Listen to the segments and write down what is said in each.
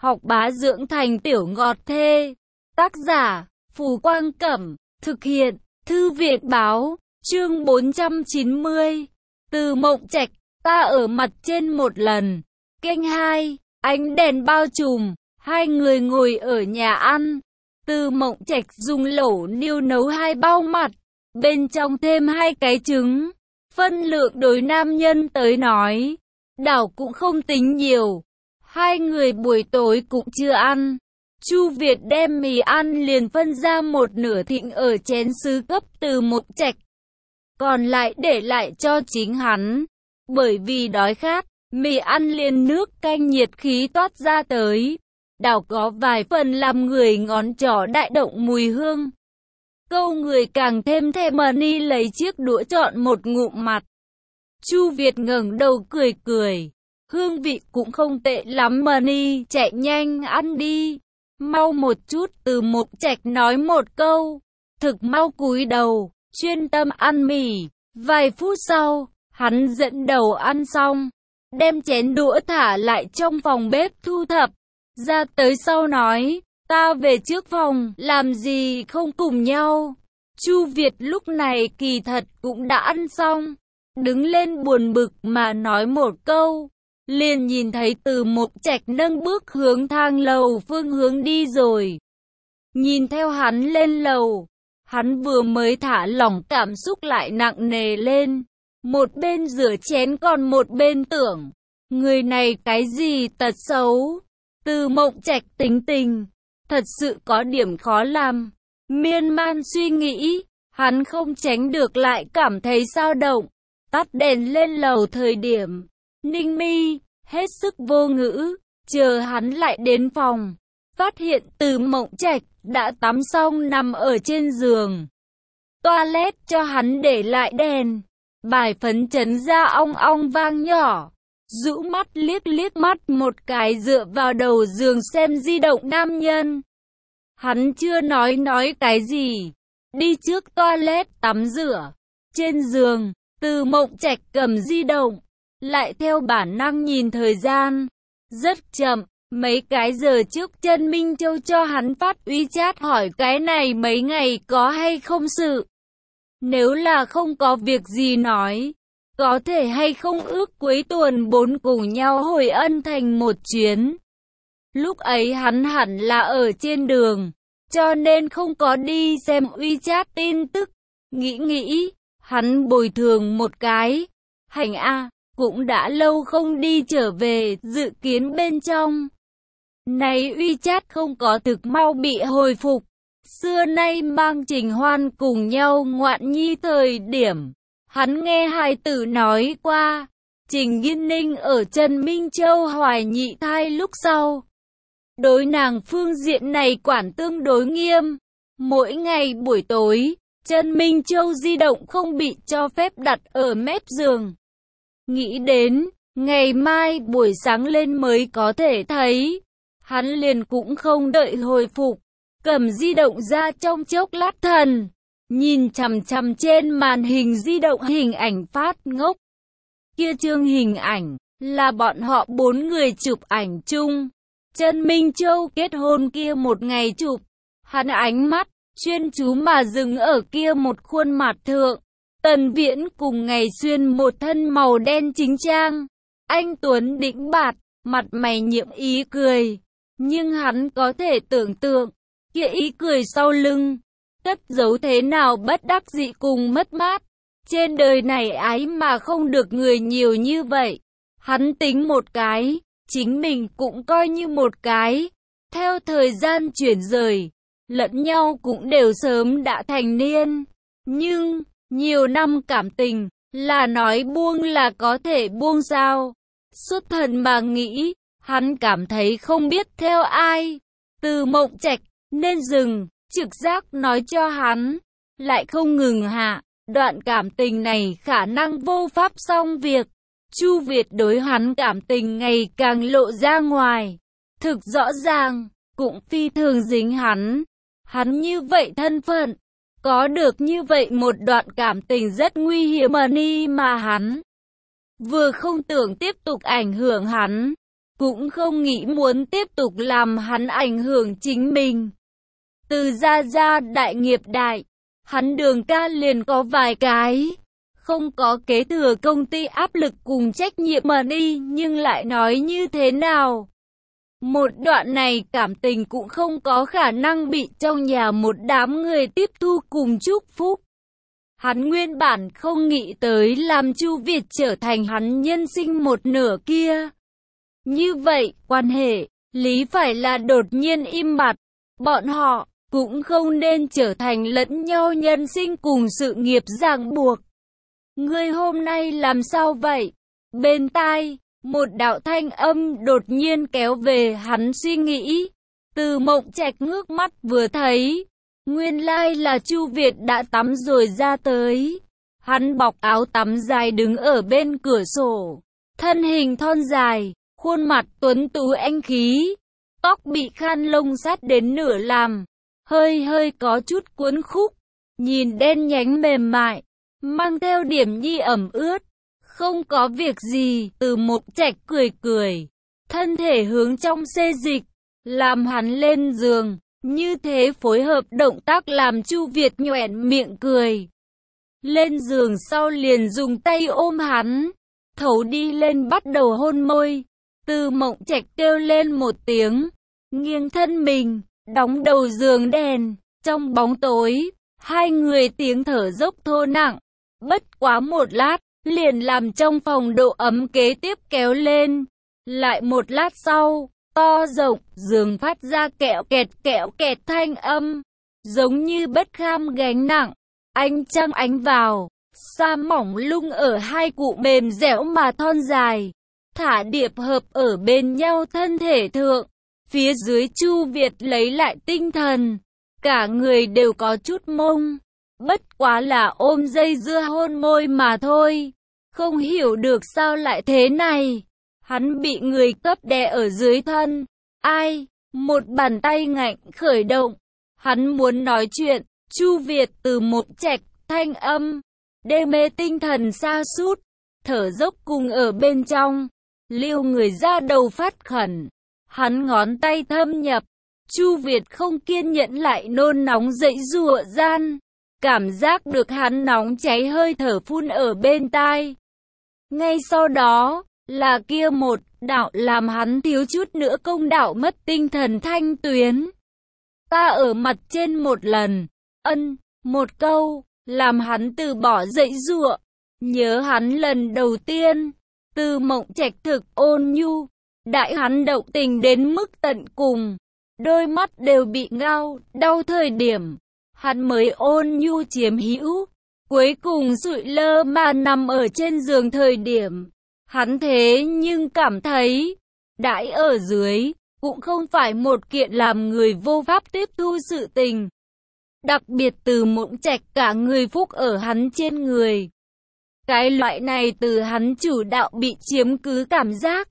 học bá dưỡng thành tiểu ngọt thê. Tác giả, Phù Quang Cẩm, thực hiện, Thư viện Báo, chương 490. Từ Mộng Trạch, ta ở mặt trên một lần. Kênh 2, ánh đèn bao trùm, hai người ngồi ở nhà ăn. Từ Mộng Trạch dùng lẩu niêu nấu 2 bao mặt, bên trong thêm 2 cái trứng. Phân lượng đối nam nhân tới nói, đảo cũng không tính nhiều. Hai người buổi tối cũng chưa ăn. Chu Việt đem mì ăn liền phân ra một nửa thịnh ở chén sứ cấp Từ Mộng Trạch, còn lại để lại cho chính hắn. Bởi vì đói khát, mì ăn liền nước canh nhiệt khí toát ra tới, đảo có vài phần làm người ngón trỏ đại động mùi hương. Câu người càng thêm thèm. Ni lấy chiếc đũa chọn một ngụm mặt. Chu Việt ngẩng đầu cười cười, hương vị cũng không tệ lắm. Ni, chạy nhanh ăn đi, mau một chút. Từ Mộng Trạch nói một câu, thực mau cúi đầu, chuyên tâm ăn mì. Vài phút sau, hắn dẫn đầu ăn xong, đem chén đũa thả lại trong phòng bếp thu thập. Ra tới sau nói, ta về trước phòng, làm gì không cùng nhau. Chu Việt lúc này kỳ thật cũng đã ăn xong, đứng lên buồn bực mà nói một câu, liền nhìn thấy Từ Mộng Trạch nâng bước hướng thang lầu phương hướng đi rồi. Nhìn theo hắn lên lầu, hắn vừa mới thả lỏng cảm xúc lại nặng nề lên, một bên rửa chén còn một bên tưởng, người này cái gì tật xấu. Từ Mộng Trạch tính tình thật sự có điểm khó làm. Miên man suy nghĩ, hắn không tránh được lại cảm thấy dao động. Tắt đèn lên lầu thời điểm, Ninh Mi hết sức vô ngữ, chờ hắn lại đến phòng, phát hiện Từ Mộng Trạch đã tắm xong nằm ở trên giường. Toilet cho hắn để lại đèn, bài phấn chấn ra ong ong vang nhỏ. Rũ mắt liếc mắt một cái dựa vào đầu giường xem di động nam nhân. Hắn chưa nói cái gì, đi trước toilet tắm rửa. Trên giường, Từ Mộng Trạch cầm di động, lại theo bản năng nhìn thời gian. Rất chậm, mấy cái giờ trước Trần Minh Châu cho hắn phát WeChat hỏi cái này mấy ngày có hay không sự. Nếu là không có việc gì nói, có thể hay không ước cuối tuần 4 cùng nhau hồi Ân Thành một chuyến. Lúc ấy hắn hẳn là ở trên đường, cho nên không có đi xem WeChat tin tức. Nghĩ, hắn bồi thường một cái. Hành a, cũng đã lâu không đi trở về, dự kiến bên trong này WeChat không có thực mau bị hồi phục. Xưa nay mang Trình Hoan cùng nhau ngoạn nhi thời điểm, hắn nghe hài tử nói qua, Trình Nghiên Ninh ở Trần Minh Châu hoài nhị thai lúc sau, đối nàng phương diện này quản tương đối nghiêm. Mỗi ngày buổi tối, Trần Minh Châu di động không bị cho phép đặt ở mép giường. Nghĩ đến, ngày mai buổi sáng lên mới có thể thấy, hắn liền cũng không đợi hồi phục, cầm di động ra trong chốc lát thần, nhìn chằm chằm trên màn hình di động hình ảnh phát ngốc. Kia chương hình ảnh, là bọn họ 4 người chụp ảnh chung. Trần Minh Châu kết hôn kia một ngày chụp, hắn ánh mắt chuyên chú mà dừng ở kia một khuôn mặt thượng. Tần Viễn cùng ngày xuyên một thân màu đen chính trang, anh tuấn đĩnh bạt, mặt mày nhiệm ý cười, nhưng hắn có thể tưởng tượng, kia ý cười sau lưng, cất giấu thế nào bất đắc dĩ cùng mất mát. Trên đời này ái mà không được người nhiều như vậy. Hắn tính một cái, chính mình cũng coi như một cái. Theo thời gian chuyển rời, lẫn nhau cũng đều sớm đã thành niên. Nhưng, nhiều năm cảm tình, là nói buông là có thể buông sao? Xuất thần mà nghĩ, hắn cảm thấy không biết theo ai. Từ Mộng Trạch, nên dừng, trực giác nói cho hắn, lại không ngừng hạ. Đoạn cảm tình này khả năng vô pháp xong việc. Chu Việt đối hắn cảm tình ngày càng lộ ra ngoài, thực rõ ràng, cũng phi thường dính hắn. Hắn như vậy thân phận, có được như vậy một đoạn cảm tình rất nguy hiểm mà hắn vừa không tưởng tiếp tục ảnh hưởng hắn, cũng không nghĩ muốn tiếp tục làm hắn ảnh hưởng chính mình. Từ gia gia đại nghiệp đại, hắn Đường ca liền có vài cái. Không có kế thừa công ty áp lực cùng trách nhiệm mà đi, nhưng lại nói như thế nào? Một đoạn này cảm tình cũng không có khả năng bị trong nhà một đám người tiếp thu cùng chúc phúc. Hắn nguyên bản không nghĩ tới làm Chu Việt trở thành hắn nhân sinh một nửa kia. Như vậy, quan hệ, lý phải là đột nhiên im bặt. Bọn họ cũng không nên trở thành lẫn nhau nhân sinh cùng sự nghiệp ràng buộc. Ngươi hôm nay làm sao vậy? Bên tai, một đạo thanh âm đột nhiên kéo về hắn suy nghĩ. Từ Mộng Trạch ngước mắt vừa thấy, nguyên lai là Chu Việt đã tắm rồi ra tới. Hắn bọc áo tắm dài đứng ở bên cửa sổ, thân hình thon dài, khuôn mặt tuấn tú anh khí, tóc bị khăn lông sát đến nửa làm, hơi có chút cuốn khúc, nhìn đen nhánh mềm mại, mang theo điểm nhi ẩm ướt. Không có việc gì, Từ Mộng Trạch cười, thân thể hướng trong xê dịch, làm hắn lên giường, như thế phối hợp động tác làm Chu Việt nhoẻn miệng cười. Lên giường sau liền dùng tay ôm hắn, thấu đi lên bắt đầu hôn môi. Từ Mộng Trạch kêu lên một tiếng, nghiêng thân mình, đóng đầu giường đèn, trong bóng tối, hai người tiếng thở dốc thô nặng, bất quá một lát, liền làm trong phòng độ ấm kế tiếp kéo lên. Lại một lát sau, to rộng, giường phát ra kẹo kẹt thanh âm, giống như bất kham gánh nặng. Ánh trăng ánh vào, sa mỏng lung ở hai cụ mềm dẻo mà thon dài, thả điệp hợp ở bên nhau thân thể thượng. Phía dưới Chu Việt lấy lại tinh thần, cả người đều có chút mông. Bất quá là ôm dây dưa hôn môi mà thôi. Không hiểu được sao lại thế này. Hắn bị người cấp đè ở dưới thân. Ai? Một bàn tay ngạnh khởi động. Hắn muốn nói chuyện. Chu Việt Từ Mộng Trạch thanh âm đê mê tinh thần sa sút, thở dốc cùng ở bên trong. Liêu người ra đầu phát khẩn. Hắn ngón tay thâm nhập. Chu Việt không kiên nhẫn lại nôn nóng dậy giụa gian. Cảm giác được hắn nóng cháy hơi thở phun ở bên tai. Ngay sau đó, là kia một đạo làm hắn thiếu chút nữa công đạo mất tinh thần thanh tuyến. Ta ở mặt trên một lần, một câu, làm hắn từ bỏ dậy giụa. Nhớ hắn lần đầu tiên, Từ Mộng Trạch thực ôn nhu, đại hắn động tình đến mức tận cùng. Đôi mắt đều bị ngao, đau thời điểm. Hắn mới ôn nhu chiếm hữu, cuối cùng sụi lơ mà nằm ở trên giường thời điểm. Hắn thế nhưng cảm thấy, đãi ở dưới, cũng không phải một kiện làm người vô pháp tiếp thu sự tình. Đặc biệt Từ Mộng Trạch cả người phúc ở hắn trên người. Cái loại này từ hắn chủ đạo bị chiếm cứ cảm giác,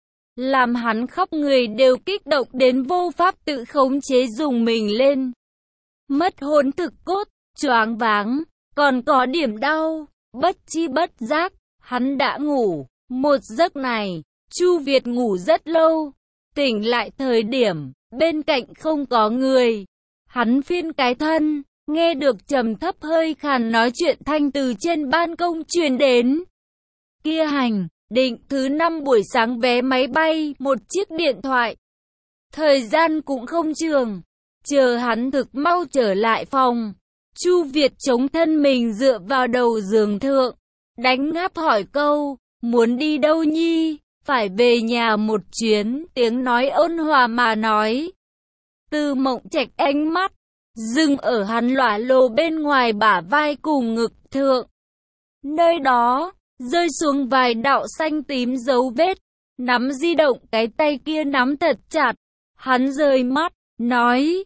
làm hắn khóc người đều kích động đến vô pháp tự khống chế dùng mình lên. Mất hồn thực cốt, choáng váng, còn có điểm đau, bất chi bất giác, hắn đã ngủ. Một giấc này, Chu Việt ngủ rất lâu, tỉnh lại thời điểm, bên cạnh không có người. Hắn phiên cái thân, nghe được trầm thấp hơi khàn nói chuyện thanh từ trên ban công truyền đến. Kia hành, định thứ 5 buổi sáng vé máy bay, một chiếc điện thoại. Thời gian cũng không trường. Chờ hắn thực mau trở lại phòng, Chu Việt chống thân mình dựa vào đầu giường thượng, đánh ngáp hỏi câu, muốn đi đâu nhi, phải về nhà một chuyến, tiếng nói ôn hòa mà nói. Từ Mộng Trạch ánh mắt, dừng ở hắn lỏa lồ bên ngoài bả vai cùng ngực thượng. Nơi đó, rơi xuống vài đạo xanh tím dấu vết, nắm di động cái tay kia nắm thật chặt, hắn rời mắt, nói,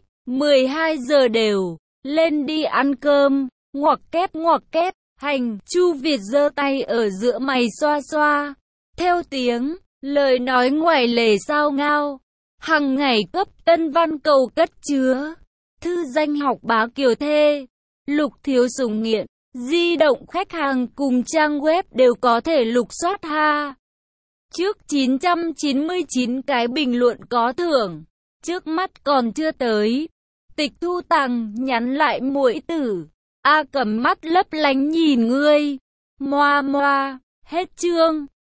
12 giờ đều, lên đi ăn cơm, ngoặc kép, hành. Chu Việt giơ tay ở giữa mày xoa xoa, theo tiếng, lời nói ngoài lề sao ngao, hằng ngày cấp tân văn cầu cất chứa, thư danh học bá Kiều Thê, Lục Thiếu Sùng Nghiện, di động khách hàng cùng trang web đều có thể lục soát ha. Trước 999 cái bình luận có thưởng. Trước mắt còn chưa tới. Tịch Thu Tằng nhắn lại muội tử. A Cầm mắt lấp lánh nhìn ngươi. Moa moa. Hết chương.